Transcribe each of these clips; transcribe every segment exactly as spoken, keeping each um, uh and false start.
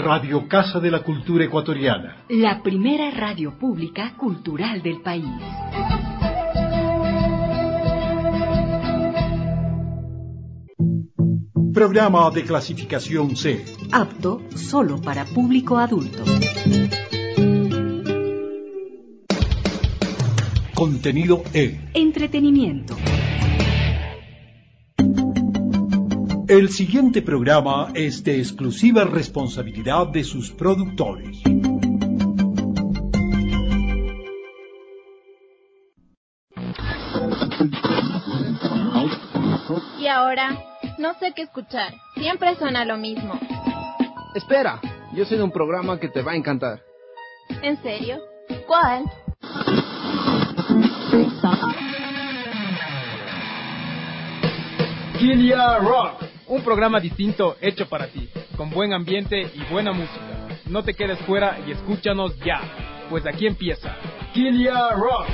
Radio Casa de la Cultura Ecuatoriana. La primera radio pública cultural del país. Programa de clasificación C. Apto solo para público adulto. Contenido E. Entretenimiento. El siguiente programa es de exclusiva responsabilidad de sus productores. Y ahora, no sé qué escuchar. Siempre suena lo mismo. Espera, yo sé de un programa que te va a encantar. ¿En serio? ¿Cuál? Kilia Rock, un programa distinto hecho para ti, con buen ambiente y buena música. No te quedes fuera y escúchanos ya, pues aquí empieza Kilia Rock.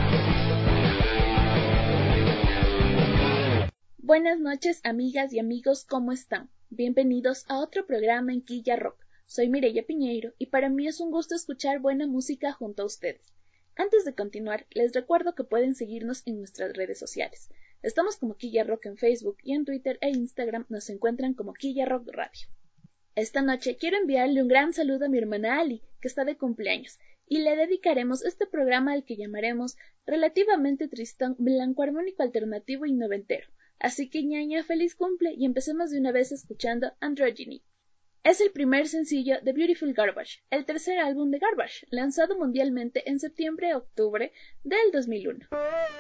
Buenas noches, amigas y amigos, ¿cómo están? Bienvenidos a otro programa en Quilla Rock. Soy Mireya Piñeiro y para mí es un gusto escuchar buena música junto a ustedes. Antes de continuar, les recuerdo que pueden seguirnos en nuestras redes sociales. Estamos como Quilla Rock en Facebook y en Twitter e Instagram nos encuentran como Quilla Rock Radio. Esta noche quiero enviarle un gran saludo a mi hermana Ali, que está de cumpleaños, y le dedicaremos este programa al que llamaremos Relativamente Tristón, Blanco Armónico Alternativo y Noventero. Así que ñaña, feliz cumple y empecemos de una vez escuchando Androgyny. Es el primer sencillo de Beautiful Garbage, el tercer álbum de Garbage, lanzado mundialmente en septiembre-octubre del dos mil uno.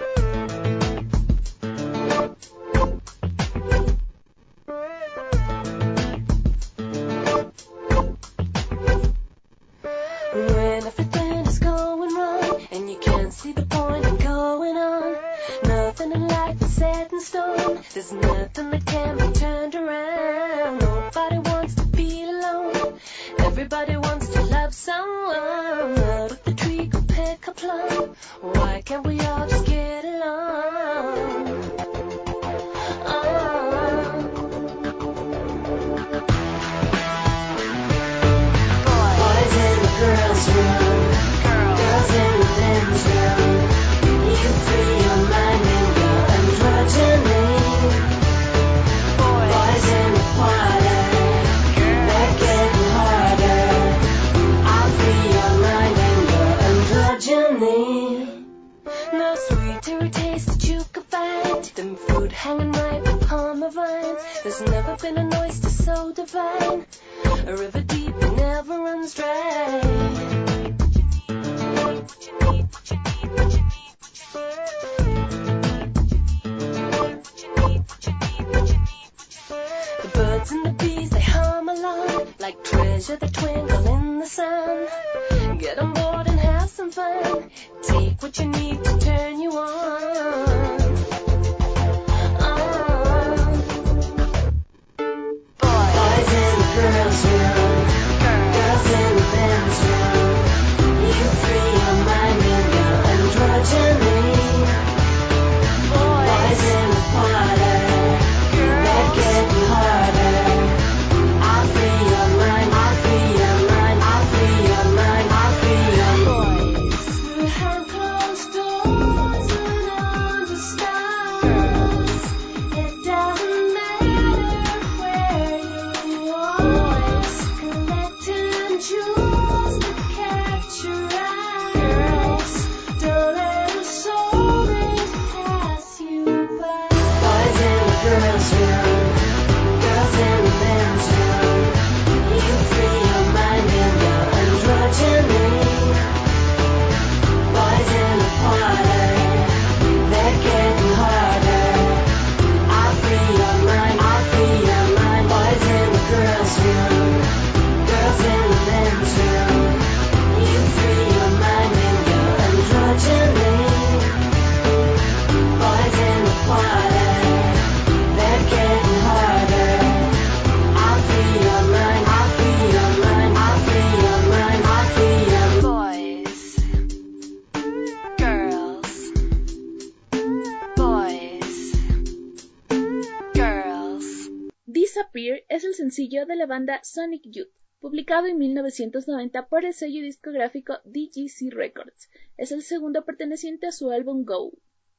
When everything is going wrong and you can't see the point of going on, nothing in life is set in stone. There's nothing that can be turned around. Nobody wants to be alone. Everybody wants to love someone. Out of the tree go pick a plum. Why can't we all just get along? Oh. Boys in the girls' room, girls in the men's room. You free your mind and your androgyny. Boys in the parlor, they're getting harder. I'll free your mind and your androgyny. No sweeter taste that you could find than fruit hanging ripe upon the vines. There's never been a oyster so divine, a river deep that never runs dry. The birds and the bees, they hum along like treasure that twinkle in the sun. Get on board and have some fun. Take what you need to turn you on. Oh. Boys in the girls' room, girls in the men's room. You free your mind and your androgyny. Boys in the parlor, they're getting harder. I'll free your mind, I'll free your mind, I'll free your mind, I'll free your boys. Behind closed doors and under stars, it doesn't matter where you are. Collecting jewels that catch your eyes. Don't let a soulmate pass you by. Boys in the girls' room, girls in the men's room. You free your mind and your androgyny. Boys in the parlor, they're getting harder. I'll free your mind, I'll free your mind. Boys in the girls' room, girls in the men's room. You free your mind and your androgyny. Boys in the parlor, they're getting harder. I'll free your mind, I'll free your mind, I'll free your mind, I'll free your boys, girls, boys, girls. Disappear es el sencillo de la banda Sonic Youth, publicado en mil novecientos noventa por el sello discográfico D G C Records. Es el segundo perteneciente a su álbum Go.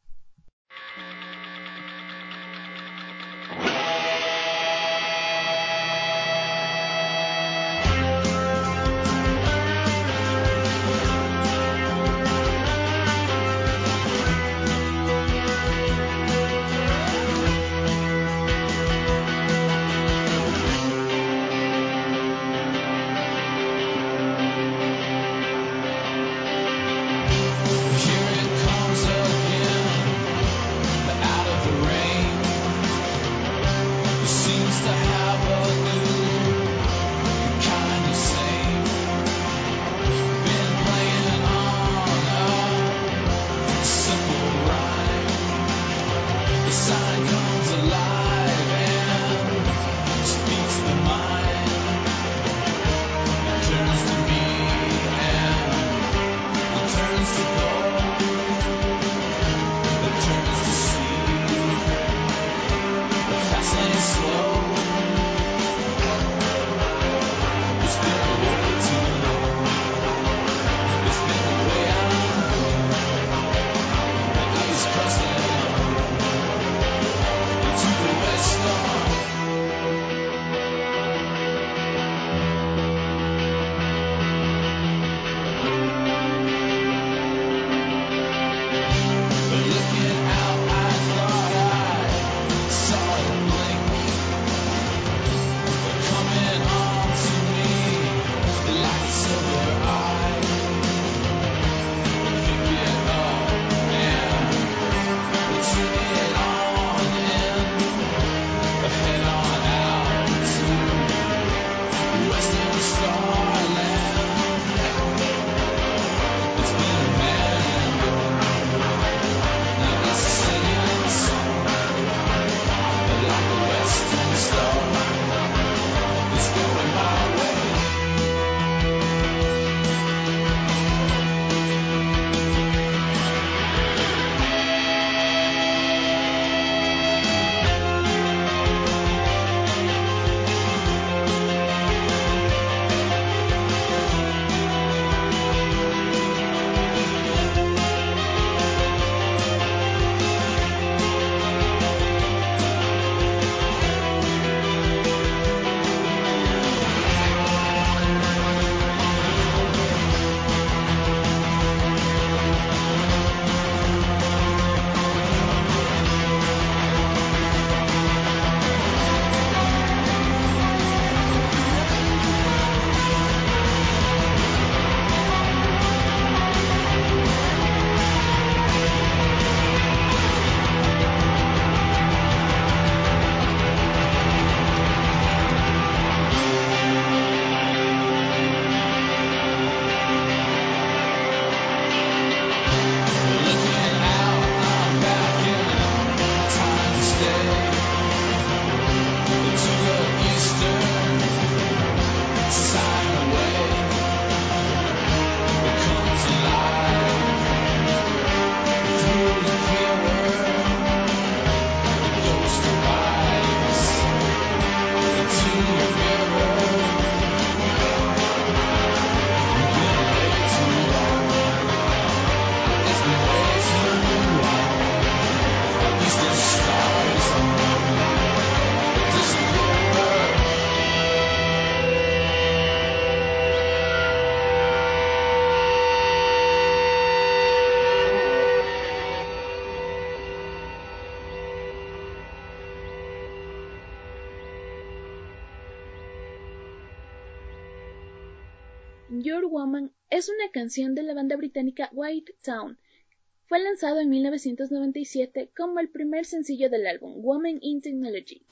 Your Woman es una canción de la banda británica White Town. Fue lanzado en mil novecientos noventa y siete como el primer sencillo del álbum Women in Technology.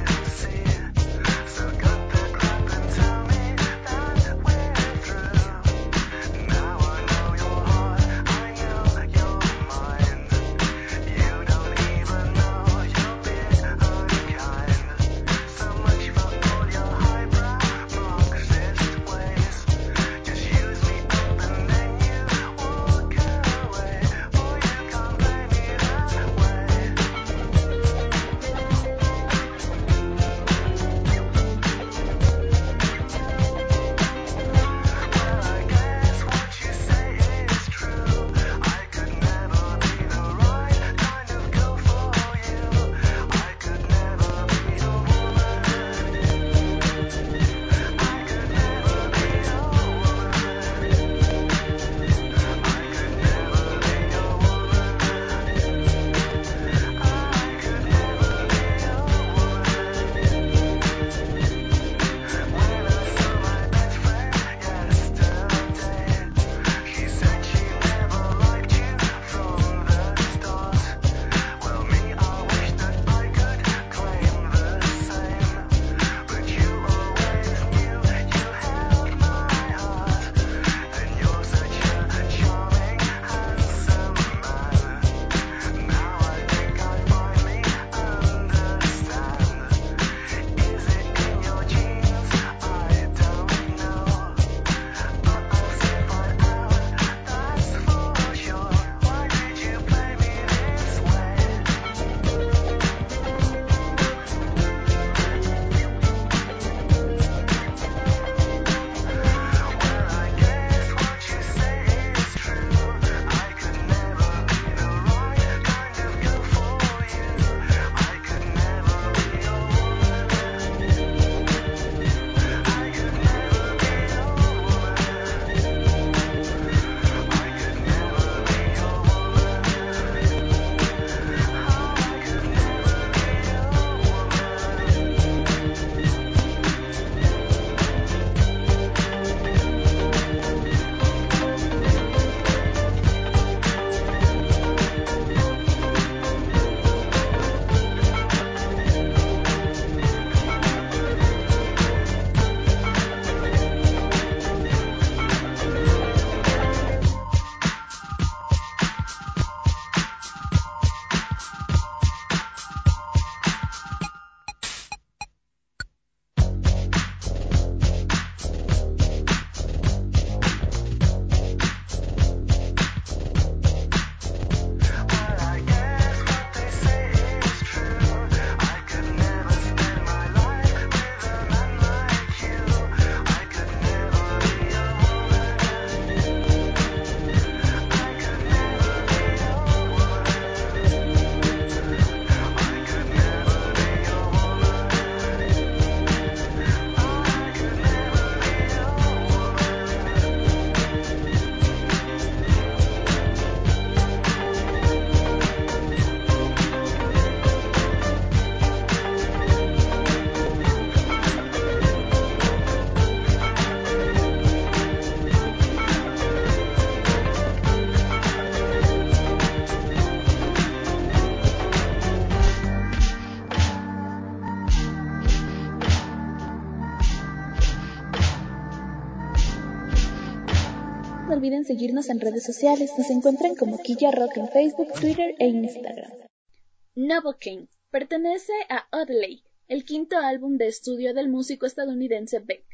So cut the crap and tell me that we're through. olviden seguirnos en redes sociales, nos encuentran como Quilla Rock en Facebook, Twitter e Instagram. Novocaine pertenece a Odelay, el quinto álbum de estudio del músico estadounidense Beck.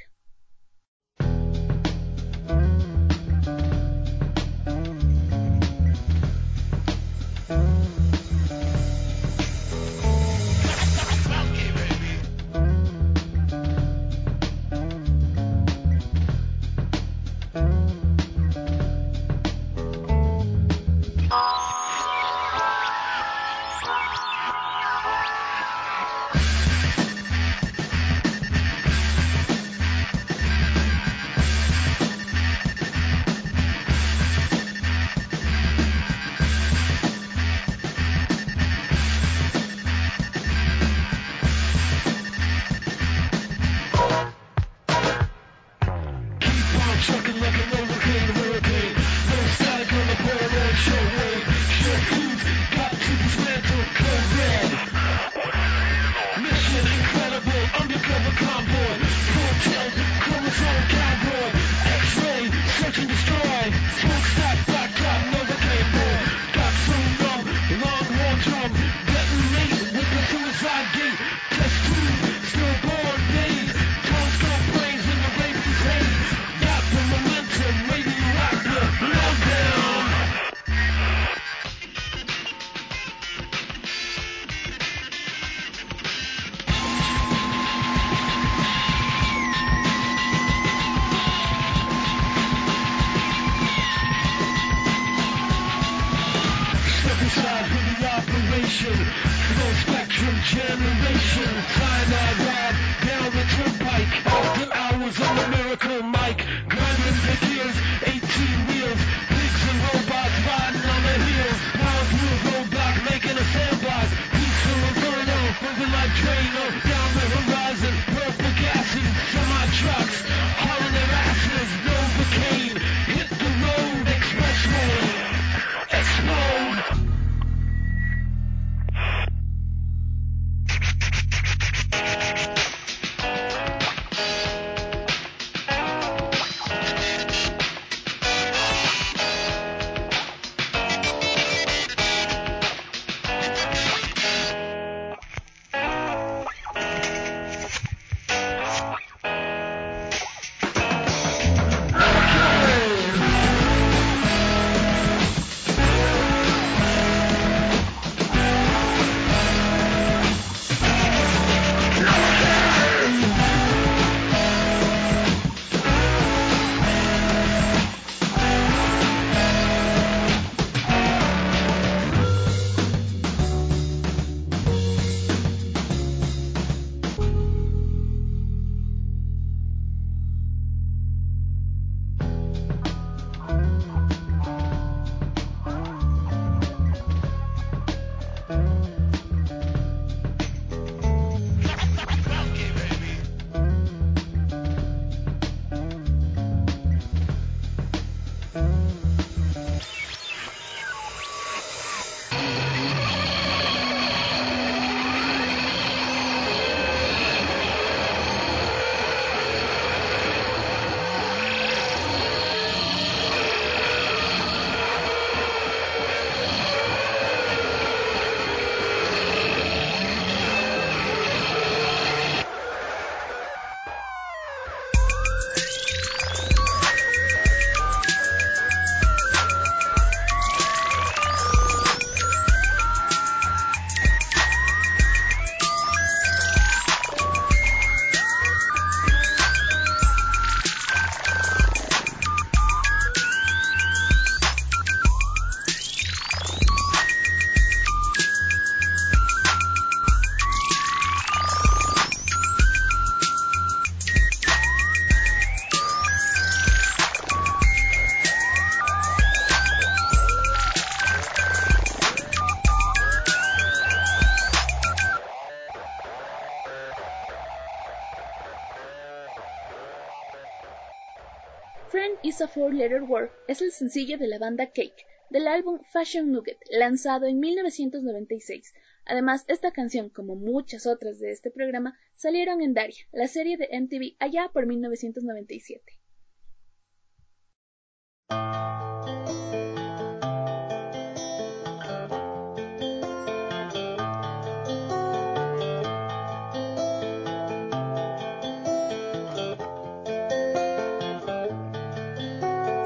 Friend is a Four-Letter Word es el sencillo de la banda Cake, del álbum Fashion Nugget, lanzado en mil novecientos noventa y seis. Además, esta canción, como muchas otras de este programa, salieron en Daria, la serie de M T V allá por mil novecientos noventa y siete.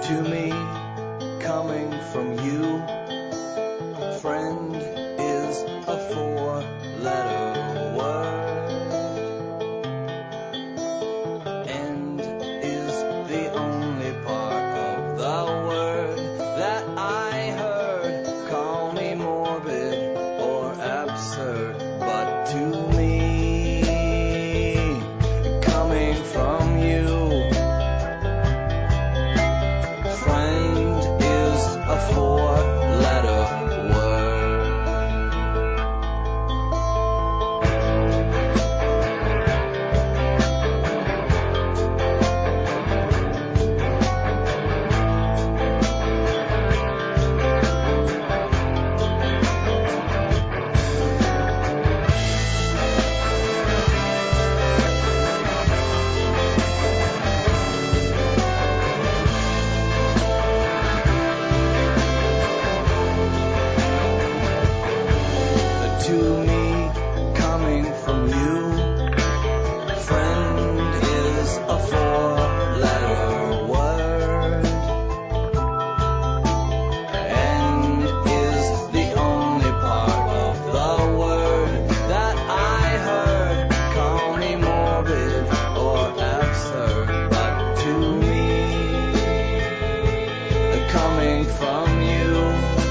to me, coming from you. Friend is a four-letter word. End is the only part of the word that I heard. Call me morbid or absurd, but to me, coming from you, friend is a four-letter word. To me, coming from you, friend is a four-letter word. End is the only part of the word that I heard. Call me morbid or absurd, but to me, coming from you,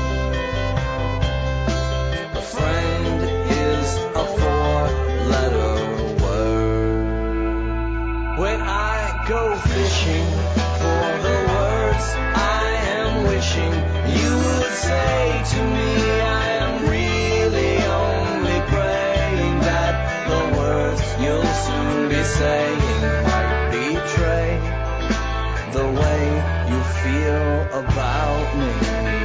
a friend is a four-letter word. When I go fishing for the words I am wishing you would say to me, I am really only praying that the words you'll soon be saying might betray the way you feel about me.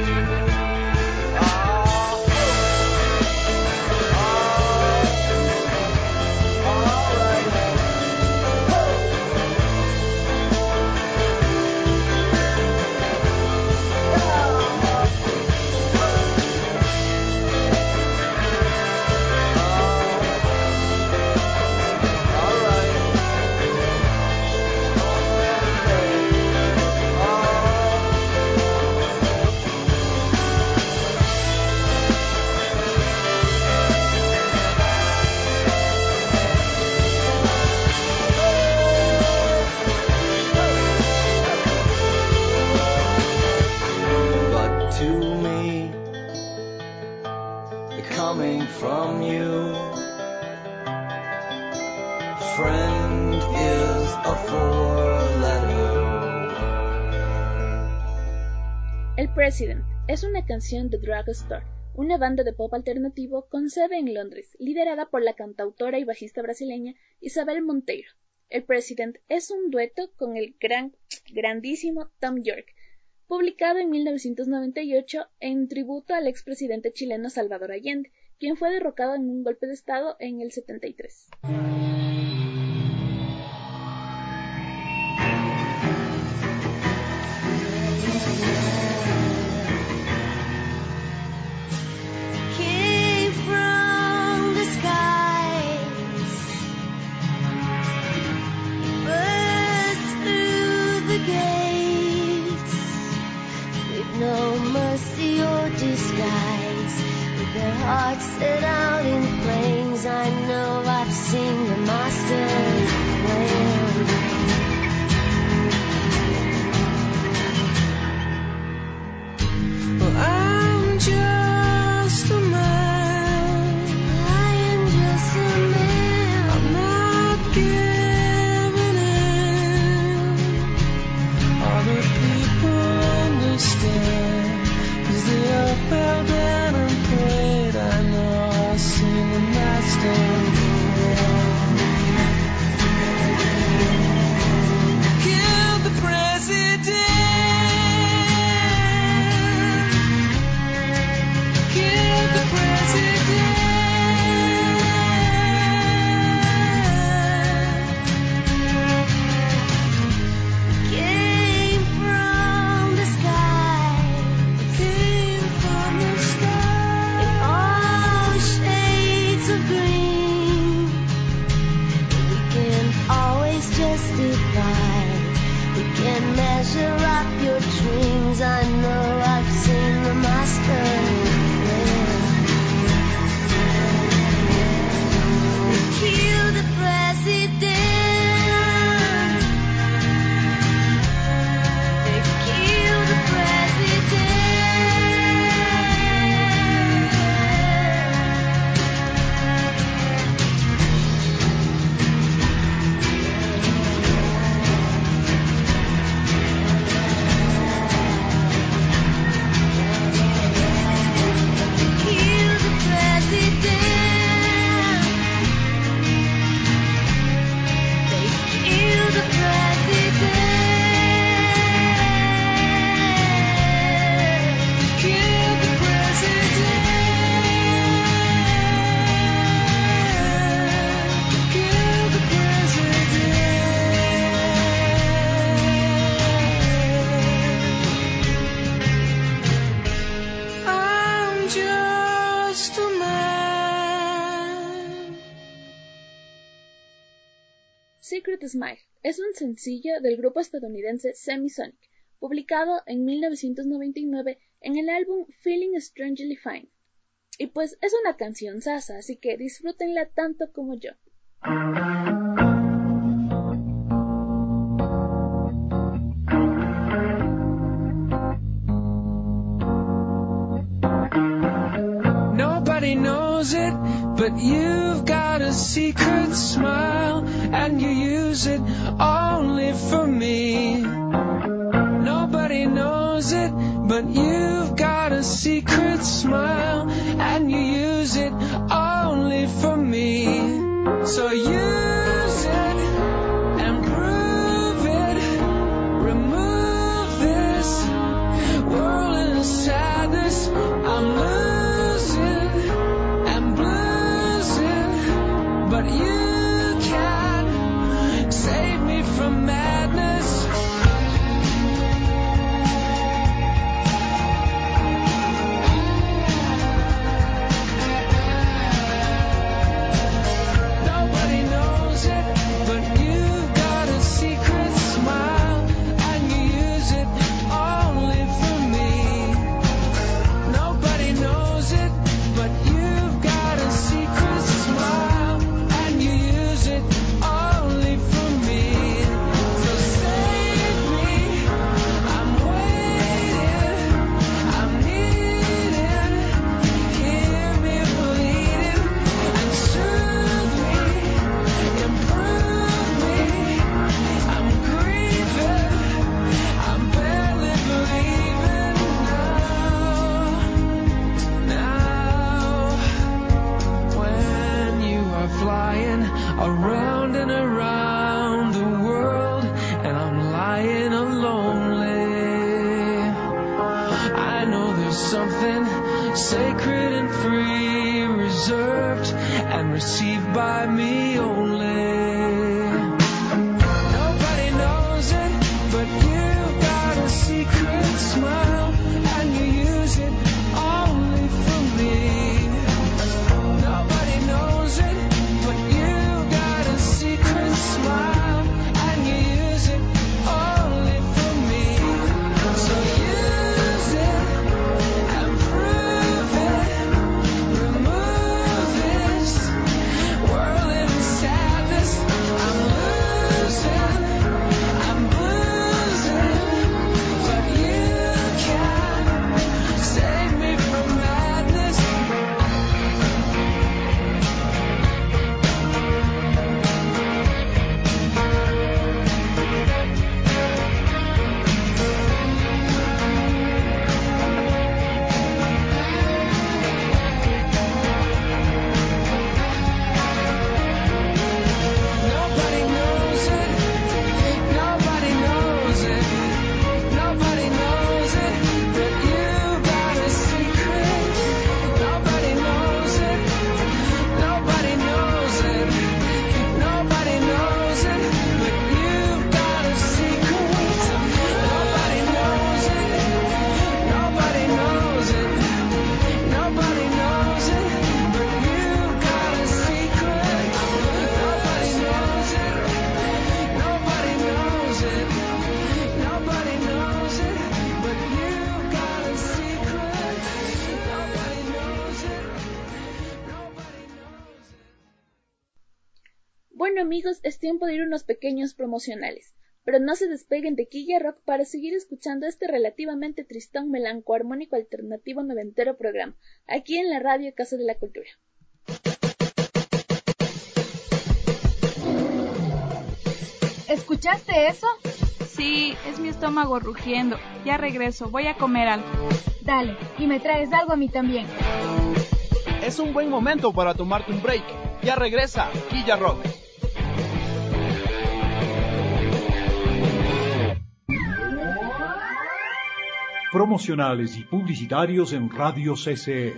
But to me, coming from you, friend is a four-letter word. El President es una canción de Drugstore, una banda de pop alternativo con sede en Londres, liderada por la cantautora y bajista brasileña Isabel Monteiro. El President es un dueto con el gran, grandísimo Tom York, publicado en mil novecientos noventa y ocho en tributo al expresidente chileno Salvador Allende, quien fue derrocado en un golpe de estado en el setenta y tres. Came from the skies, burst through the gates, with no mercy or disguise, with their hearts set out in flames. I know I've seen the master's plan. Well, I'm just a man. I am just a man. I'm not giving in. Other people understand, 'cause they all fell down and prayed. I know I've seen the master kill the president. Kill the president. Came from the sky, Secret Smile es un sencillo del grupo estadounidense Semisonic, publicado en mil novecientos noventa y nueve en el álbum Feeling Strangely Fine. Y pues es una canción sasa, así que disfrútenla tanto como yo. Nobody knows it, but you've got a secret smile, and you use it only for me. Nobody knows it, but you've got a secret smile, and you use it only for me. So use it and prove it. Remove this world in sadness. I'm losing and bluesing, but you can save me from madness. Around and around the world, and I'm lying lonely. I know there's something sacred and free, reserved and received by me only. Nobody knows it, but you've got a secret smile, and you use it only for me. Nobody knows it, but you secret smile, and you use it only for me. So use it and prove it. Remove this world in sadness. I'm losing, I'm bluesing, but you can save me from madness. Bueno amigos, es tiempo de ir unos pequeños promocionales, pero no se despeguen de Quilla Rock para seguir escuchando este relativamente tristón melanco armónico alternativo noventero programa, aquí en la radio Casa de la Cultura. ¿Escuchaste eso? Sí, es mi estómago rugiendo. Ya regreso, voy a comer algo. Dale, y me traes algo a mí también. Es un buen momento para tomarte un break. Ya regresa, Quilla Rock. Promocionales y publicitarios en Radio C C E.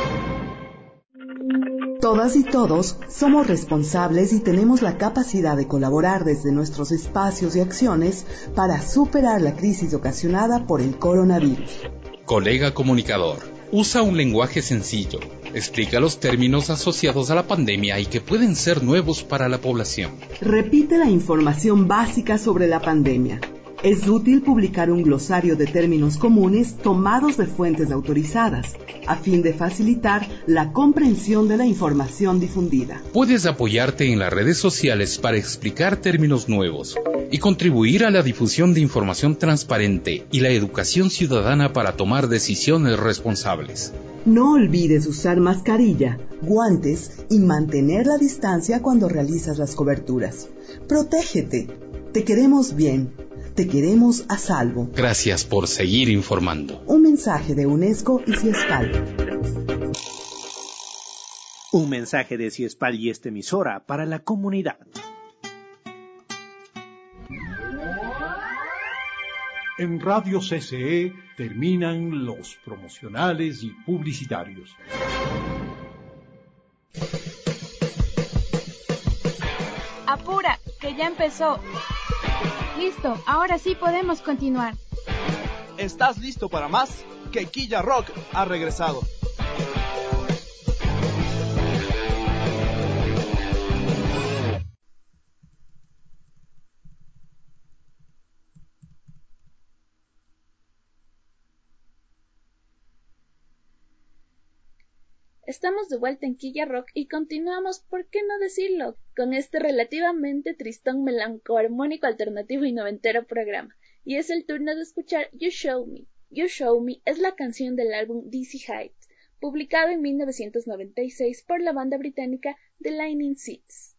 Todas y todos somos responsables y tenemos la capacidad de colaborar desde nuestros espacios y acciones para superar la crisis ocasionada por el coronavirus. Colega comunicador, usa un lenguaje sencillo, Explica los términos asociados a la pandemia y que pueden ser nuevos para la población. Repite la información básica sobre la pandemia. Es útil publicar un glosario de términos comunes tomados de fuentes autorizadas, a fin de facilitar la comprensión de la información difundida. Puedes apoyarte en las redes sociales para explicar términos nuevos y contribuir a la difusión de información transparente y la educación ciudadana para tomar decisiones responsables. No olvides usar mascarilla, guantes y mantener la distancia cuando realizas las coberturas. Protégete. Te queremos bien. Te queremos a salvo. Gracias por seguir informando. Un mensaje de UNESCO y Ciespal. Un mensaje de Ciespal y esta emisora para la comunidad. En Radio C C E terminan los promocionales y publicitarios. Apura, que ya empezó. Listo, ahora sí podemos continuar. ¿Estás listo para más? Que Quilla Rock ha regresado. Estamos de vuelta en Quilla Rock y continuamos, ¿por qué no decirlo?, con este relativamente tristón melancoarmónico alternativo y noventero programa. Y es el turno de escuchar You Show Me. You Show Me es la canción del álbum Dizzy Heights, publicado en mil novecientos noventa y seis por la banda británica The Lightning Seeds.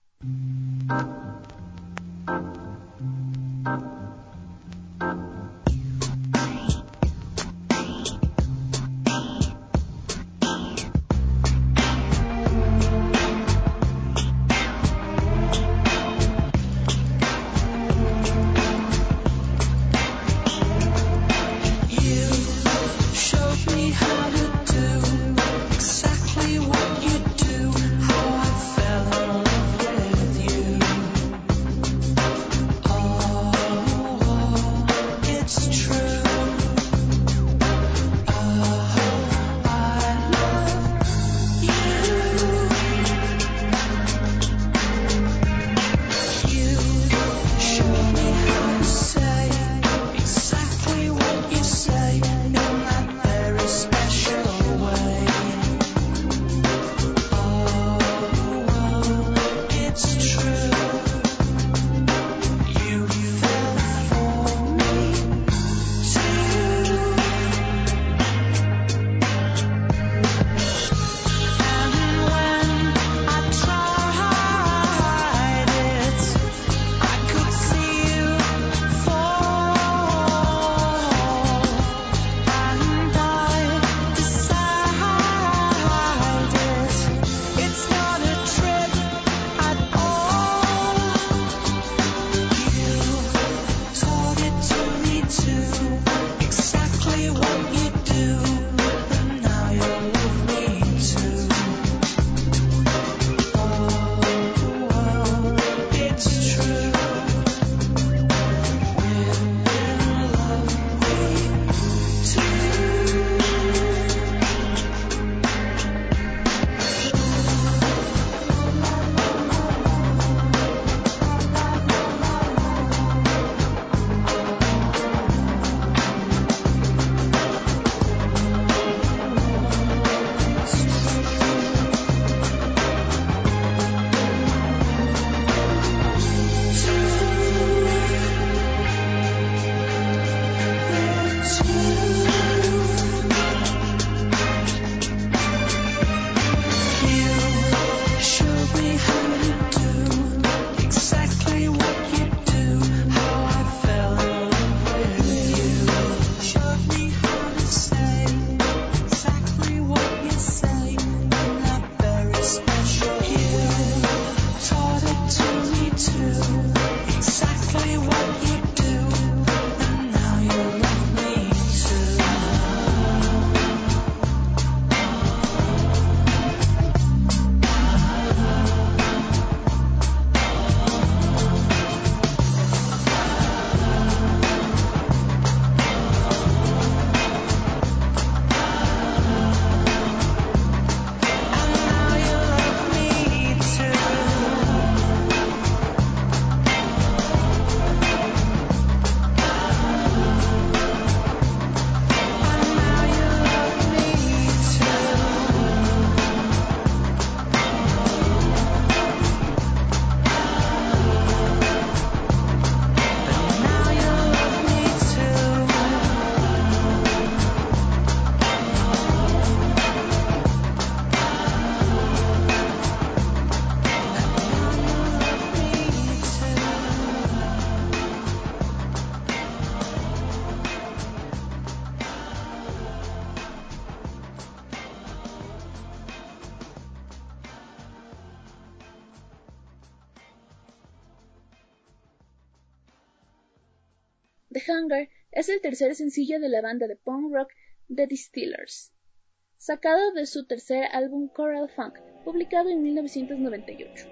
The Hunger es el tercer sencillo de la banda de punk rock The Distillers, sacado de su tercer álbum Coral Funk, publicado en mil novecientos noventa y ocho.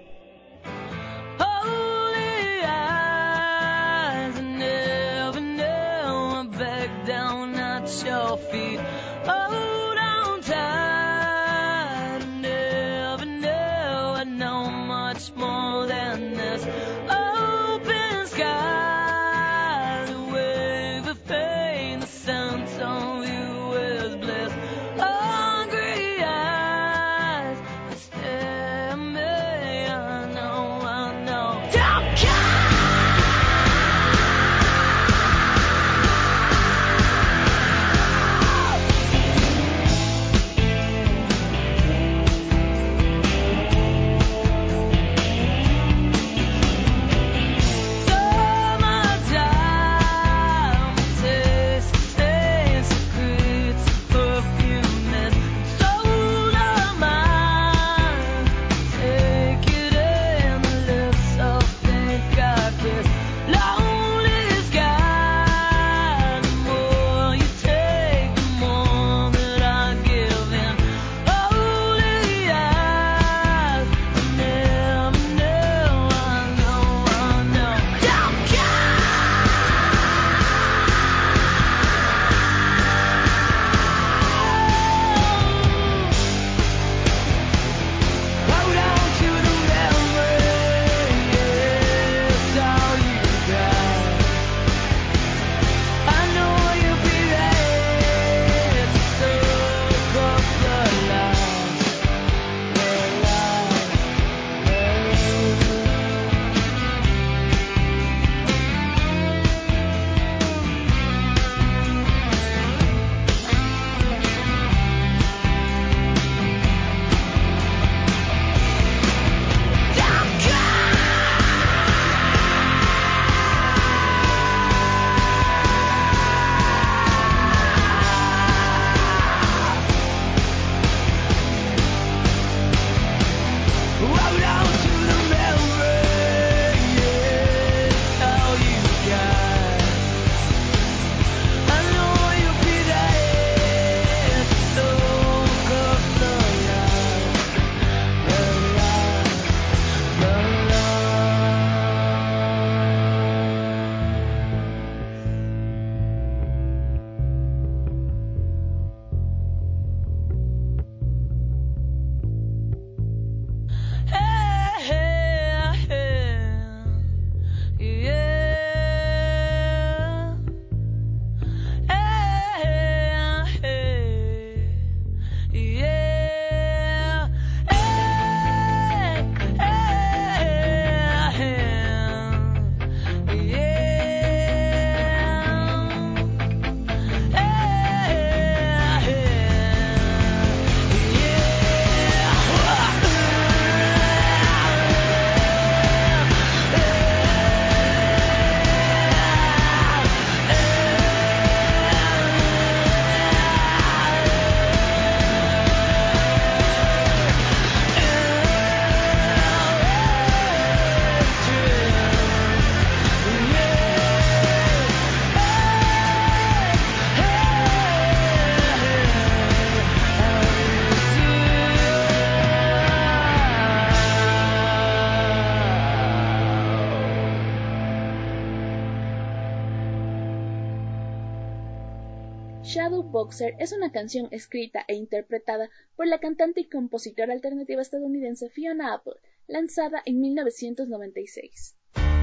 Shadow Boxer es una canción escrita e interpretada por la cantante y compositora alternativa estadounidense Fiona Apple, lanzada en mil novecientos noventa y seis.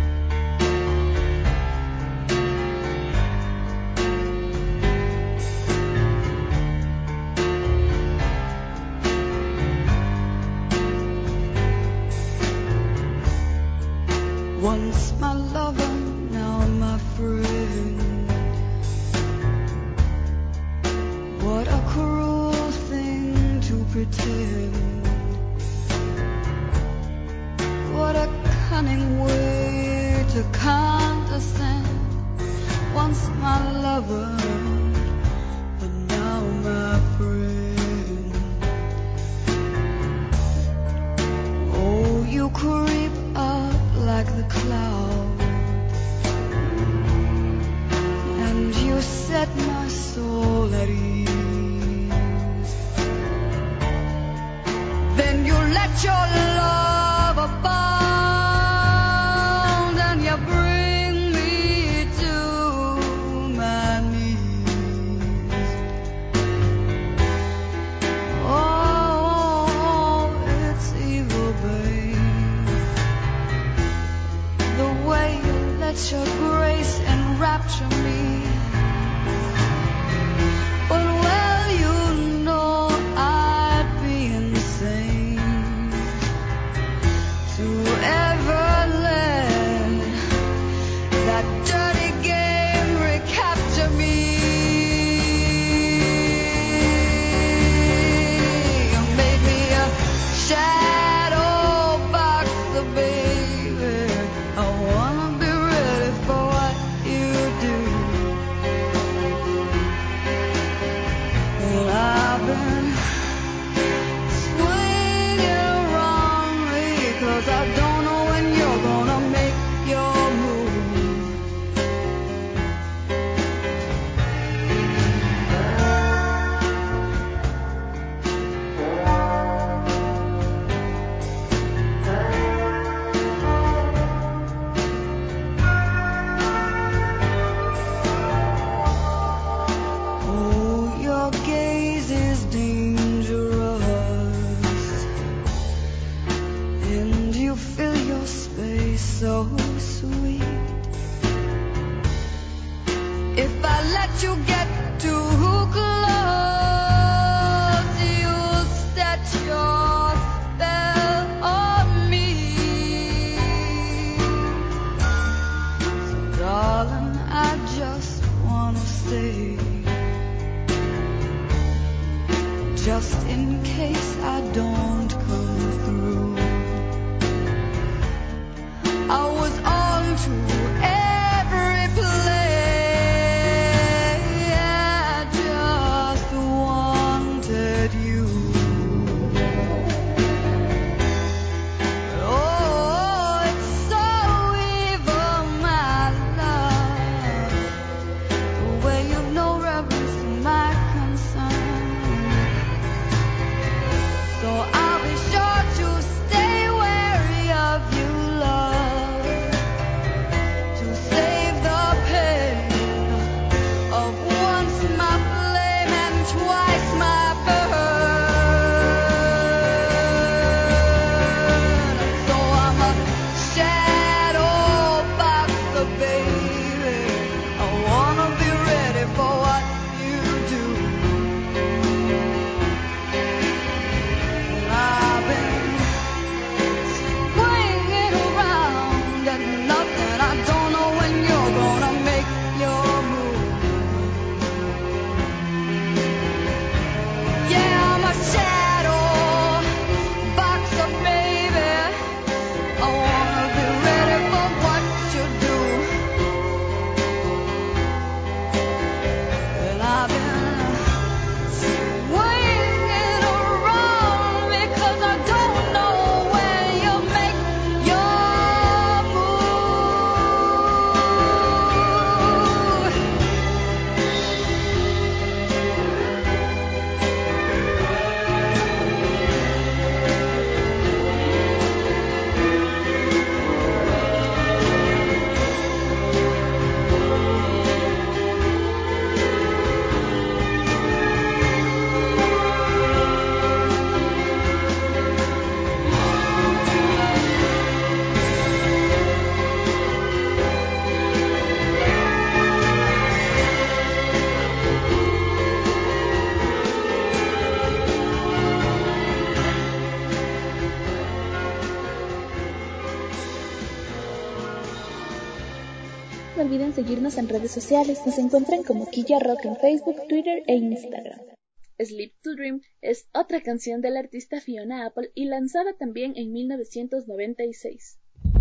Once my lover, now my friend. What a cruel thing to pretend. What a cunning way to condescend. Once my lover, but now my friend. Oh, you creep up like the clouds, let your love abound and you bring me to my knees. Oh, it's evil, babe, the way you let your grace enrapture me. But well, you know I'd be insane to ever let that dirty game recapture me. You made me a shadow boxer, baby. I wanna be ready for what you do. And I've been swinging around me 'cause I don't know when you're gonna make your move. Oh, your gaze is dangerous, and you fill your space so sweet. If I let you get too close, you'll set your spell on me. So darling, I just wanna stay, just in case I don't come through. I was on to every play, I just wanted you. Oh, it's so evil, my love, the way you've no reverence to my concern. So I'll be sure to stay wary of you, love, to save the pain of once my flame and twice my burn. So I'm a shadow boxer, baby. I wanna be ready for what you do. I've been swinging around at nothing. I don't know when you're gonna make your move. Yeah, I'm a shadow boxer, baby. I wanna be ready for what you do. And I've been swinging around because I don't know when you'll make your move. No olviden seguirnos en redes sociales, nos encuentran como Quilla Rock en Facebook, Twitter e Instagram. Sleep to Dream es otra canción de la artista Fiona Apple y lanzada también en mil novecientos noventa y seis.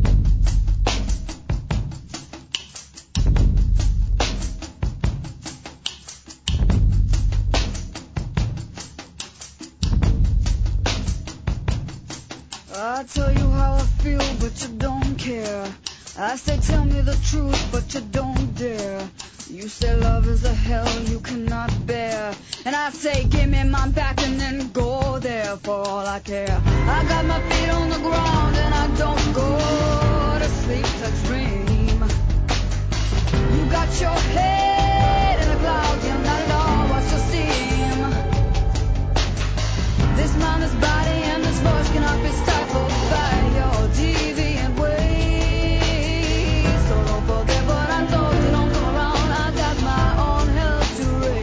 I tell you how I feel, but you don't care. I say tell me the truth, but you don't dare. You say love is a hell you cannot bear, and I say give me my back and then go there for all I care. I got my feet on the ground and I don't go to sleep to dream. You got your head in the clouds, you're not at all what you seem. This mind, this body, and this voice cannot be stifled by your deviant ways. So don't forget what I told you, don't come around, I got my own hell to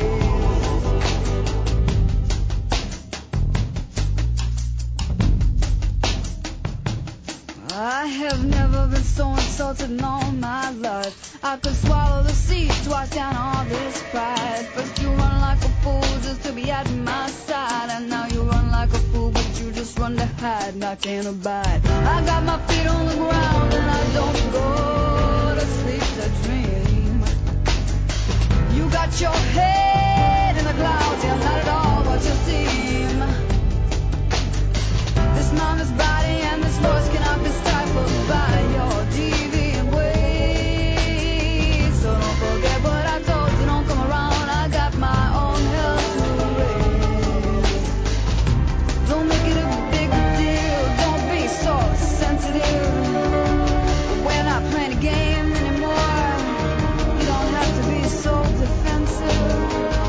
raise. I have never been so insulted in all my life. I could swallow the seed twice down all this pride. First you run like a fool just to be at my side, and now you run like a fool but you just run to hide, and I can't abide. I got my feet on the ground and I don't go to sleep to dream. You got your head in the clouds, you're not at all what you seem. This mind, this body, and this voice cannot be stifled by your deviant ways. So don't forget what I told you, don't come around, I got my own hell to raise. Don't make it a big deal, don't be so sensitive. We're not playing a game anymore, you don't have to be so defensive.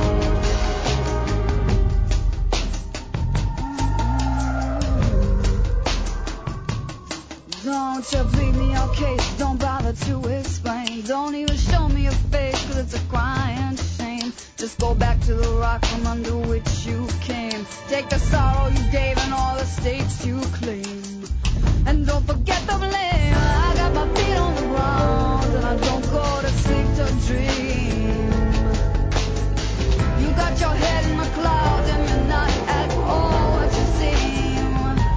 Don't you plead me your case, don't bother to explain. Don't even show me your face, cause it's a crying shame. Just go back to the rock from under which you came. Take the sorrow you gave and all the states you claim. And don't forget the blame. I got my feet on the ground and I don't go to sleep to dream. You got your head in the clouds and you're not at all what you seem.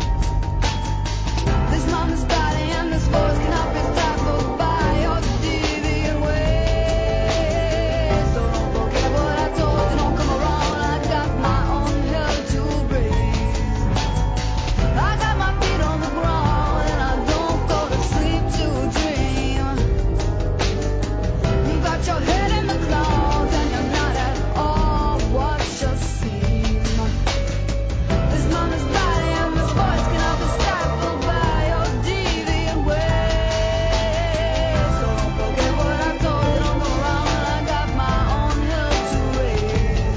This mama's body and this voice cannot be stifled by your deviant ways. So don't forget what I told you, don't come around, I got my own hell to raise. I got my feet on the ground and I don't go to sleep to dream. You got your head in the clouds and you're not at all what you seem. This mama's body and this voice cannot be stifled by your deviant ways. So don't forget what I told you, don't come around, I got my own hell to raise.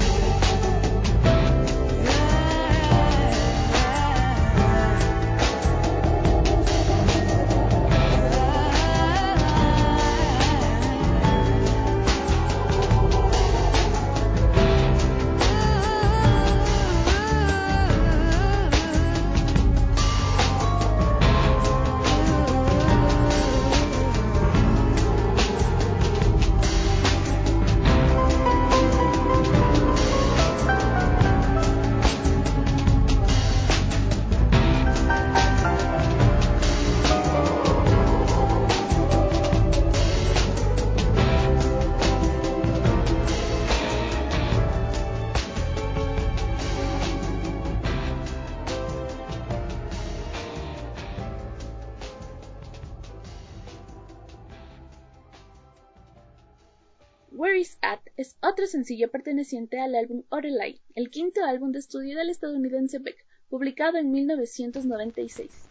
Where Is At es otro sencillo perteneciente al álbum Orelai, el quinto álbum de estudio del estadounidense Beck, publicado en mil novecientos noventa y seis.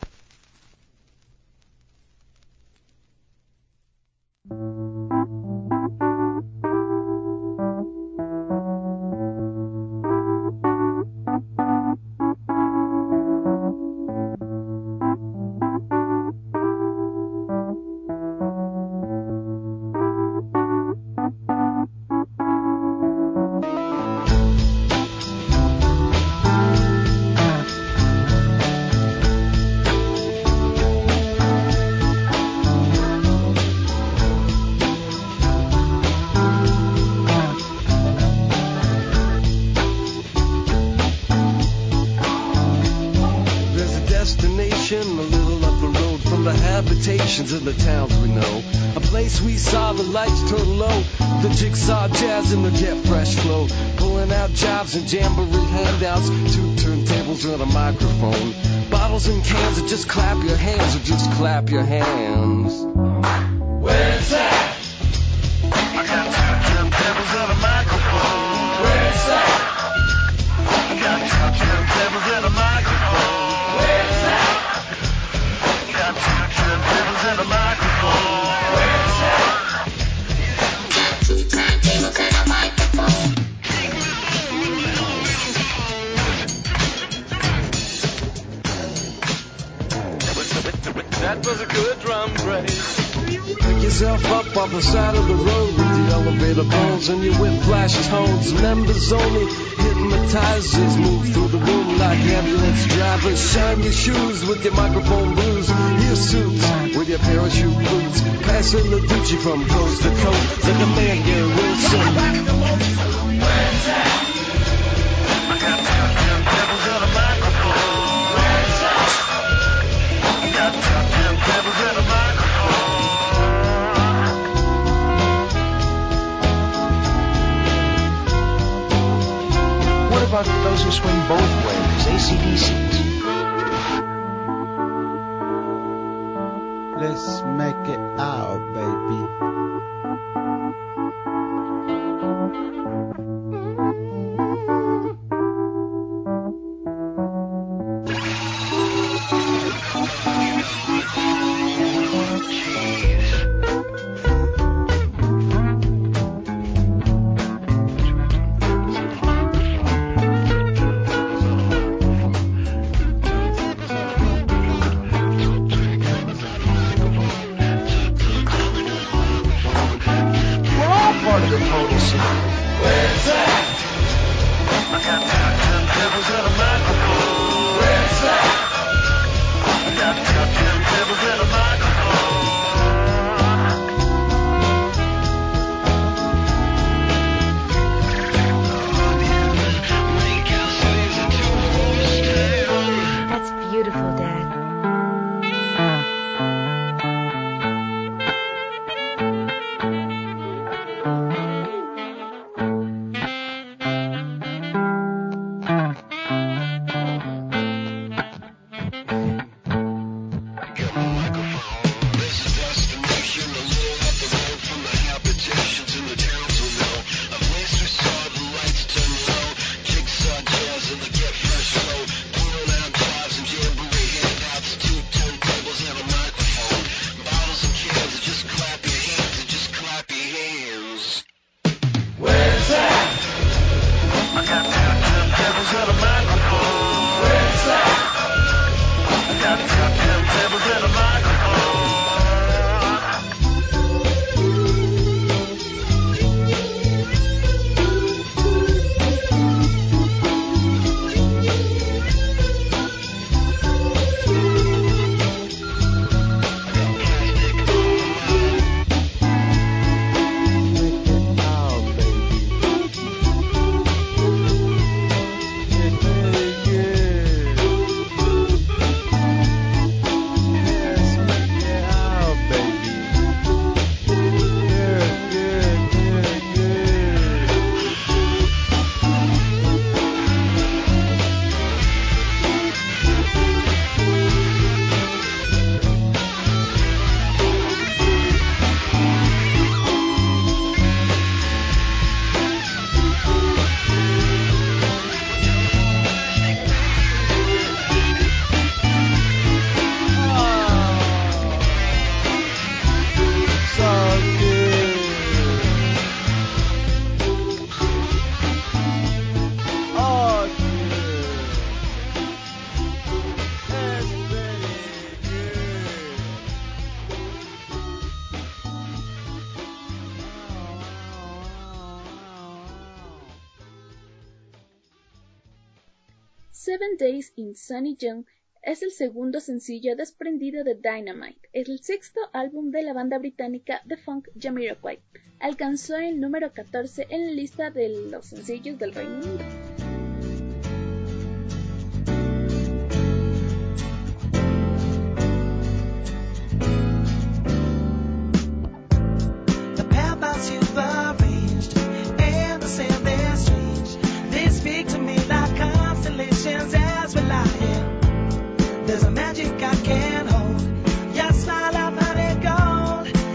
Of the towns we know, a place we saw the lights turn low, the jigsaw jazz and the get fresh flow, pulling out jobs and jamboree handouts, two turntables and a microphone, bottles and cans, or just clap your hands, or just clap your hands. Where's that? I got two Where's that? I got two turntables and a microphone. Where's that? Got two turntables and a microphone. Where's that? Two turntables and a microphone. That was a good drum break. Pick yourself up off the side of the road with the elevator bones and your whip flashes hones. Members only, hypnotizers move through the room like ambulance drivers. Shine your shoes with your microphone blues. Your suits with your parachute boots. Passing the Gucci from coast to coast like a man, Gary Wilson. Where's that? I got two turntables and a microphone. Where's that? I got two turntables and a microphone. What about those who swing both ways, A C D Cs? Let's make it out, baby. Seven Days in Sunny June es el segundo sencillo desprendido de Dynamite, el sexto álbum de la banda británica de funk Jamiroquai. Alcanzó el número catorce en la lista de los sencillos del Reino Unido.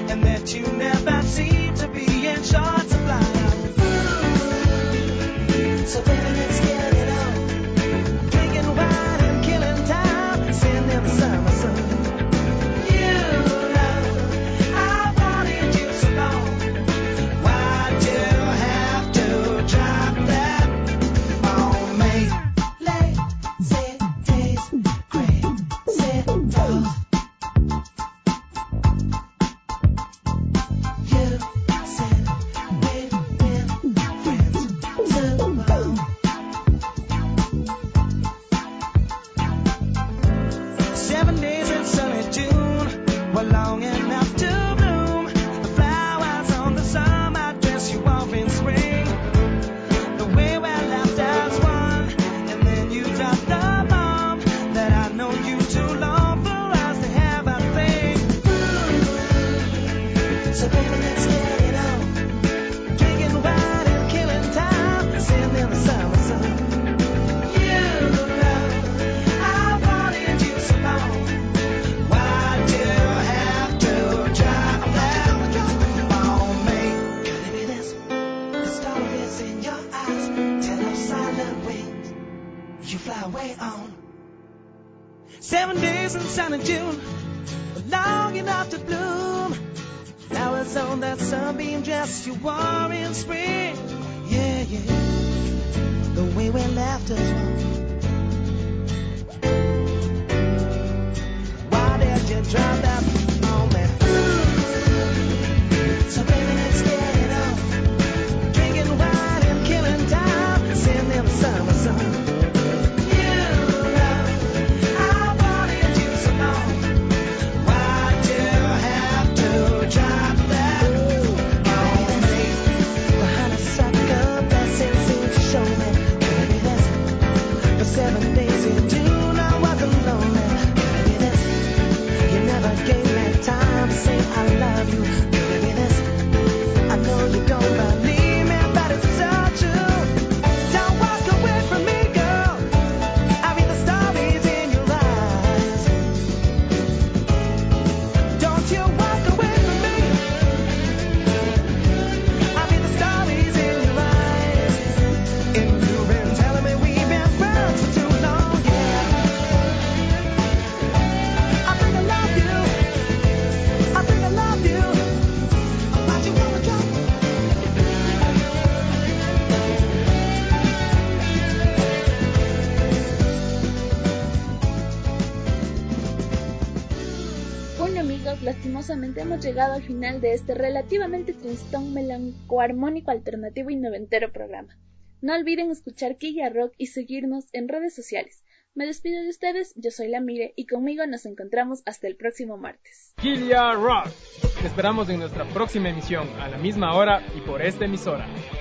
You never seem to be in short supply. So baby, let's get it on. Drinking wine and killing time, sitting in the summer sun. You know I've wanted you so long. Why'd you have to drop that on me? Lazy days, crazy love. You said we've been friends too long. Seven days in sunny June were long enough to bloom. The flowers on the summer dress you wore in spring. The way we laughed as one, and then you dropped the bomb that I know you too long for us to have a thing. Ooh. So baby, let's get it on. Drinking wine and killing time, sitting in the summer sun. You know I wanted you so long. Why'd you have to drop that on me? Could it be this? The stories in your eyes tell of silent wings you fly away on. Seven days in sunny June, long enough to bloom. Flowers on that sunbeam dress you wore in spring. Yeah, yeah. The way we laughed as one. Why did you drop that on me? Ooh. So baby, let's get it on. Drinking wine and killing time, sitting in the summer sun. You know I wanted you so long. Why'd you have to drop that on me? The honeysuckle blessings seem to show me. Maybe this, for seven days in June I wasn't lonely. Maybe this, you never gave me time to say I love you. Maybe this, I know you don't believe me, but it's so true. Don't walk away from me, girl. I read the stories in your eyes. Don't you walk away from me. I read the stories in your eyes. And you've been telling me we've been friends for too long, yeah. I think I love you. I think I love you. Why'd you wanna drop? Bueno amigos, lastimosamente hemos llegado al final de este relativamente tristón, melancoarmónico, alternativo y noventero programa. No olviden escuchar Quilla Rock y seguirnos en redes sociales. Me despido de ustedes, yo soy la Mire y conmigo nos encontramos hasta el próximo martes. Quilla Rock. Te esperamos en nuestra próxima emisión, a la misma hora y por esta emisora.